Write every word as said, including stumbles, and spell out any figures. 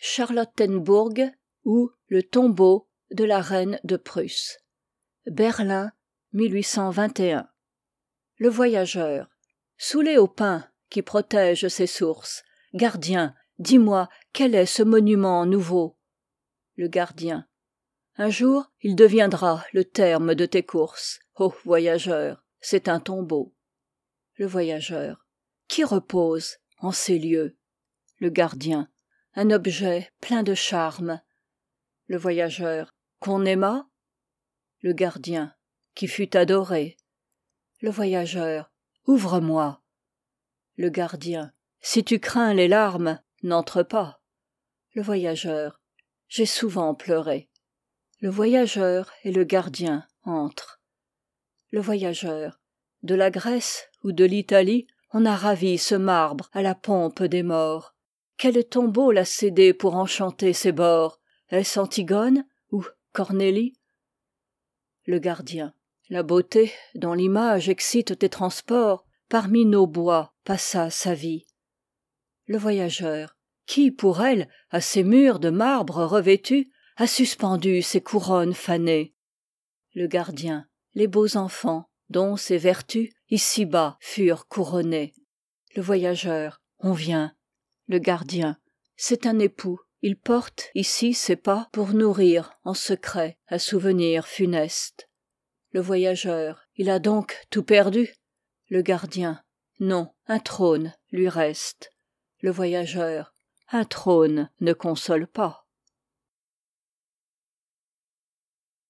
Charlottenbourg ou le tombeau de la reine de Prusse. Berlin, mille huit cent vingt et un. Le voyageur. Sous les hauts pins qui protègent ces sources, gardien, dis-moi, quel est ce monument nouveau? Le gardien. Un jour, il deviendra le terme de tes courses. Ô voyageur, c'est un tombeau. Le voyageur. Qui repose en ces lieux? Le gardien. Un objet plein de charme. Le voyageur. Qu'on aima? Le gardien. Qui fut adoré. Le voyageur. Ouvre-moi. Le gardien. Si tu crains les larmes, n'entre pas. Le voyageur. J'ai souvent pleuré. Le voyageur et le gardien entrent. Le voyageur. De la Grèce ou de l'Italie, on a ravi ce marbre à la pompe des morts. Quel tombeau l'a cédé pour enchanter ses bords? Est-ce Antigone ou Cornélie? Le gardien. La beauté dont l'image excite tes transports, parmi nos bois passa sa vie. Le voyageur. Qui, pour elle, à ces murs de marbre revêtus, a suspendu ses couronnes fanées? Le gardien. Les beaux enfants, dont ces vertus, ici-bas, furent couronnées. Le voyageur. On vient. Le gardien. C'est un époux. Il porte ici ses pas pour nourrir en secret un souvenir funeste. Le voyageur. Il a donc tout perdu? Le gardien. Non, un trône lui reste. Le voyageur. Un trône ne console pas.